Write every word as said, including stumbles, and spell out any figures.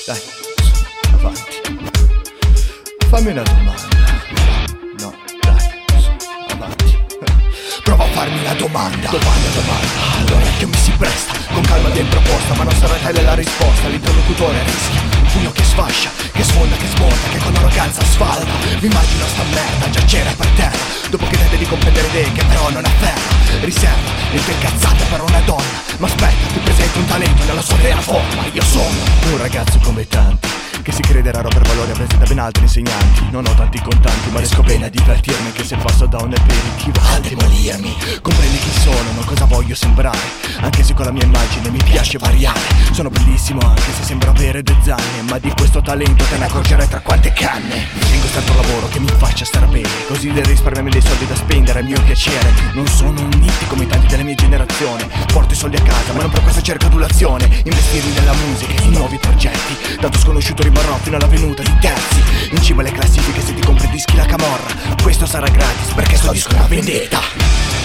Dai, avanti. Fammi una domanda. No, dai, avanti. Prova a farmi una domanda. Domanda, domanda. L'orecchio mi si presta, con calma ben proposta, ma non sarà tale la risposta. L'interlocutore rischia un pugno che sfascia, che sfonda, che smonta, che con arroganza sfalda. Mi immagino sta merda giacere per terra, dopo che tende di comprendere idee che però non afferra. Riserva le tue cazzate per una donna, ma aspetta, ti presento un talento nella sua vera forma. Io sono un ragazzo come tanti, che si crede raro per valore e presenta ben altri insegnanti. Non ho tanti contanti, ma riesco bene a divertirmi, anche se passo da un aperitivo a demolirmi. Comprendi chi sono, non cosa voglio sembrare, anche se con la mia immagine mi piace variare. Sono bellissimo anche se sembro avere due zanne, ma di questo talento te ne accorgerai tra quante canne. Tengo tanto lavoro che mi faccia stare bene, così da risparmiarmi dei soldi da spendere a mio piacere. Non sono un nitti come tanti della mia generazione, porto i soldi a casa ma non per questo cerco adulazione. Investirmi nella musica e in nuovi progetti, tanto sconosciuto rimarrò fino alla venuta di terzi. In cima alle classifiche se ti compri dischi la camorra, questo sarà gratis perché sto disco è una vendetta.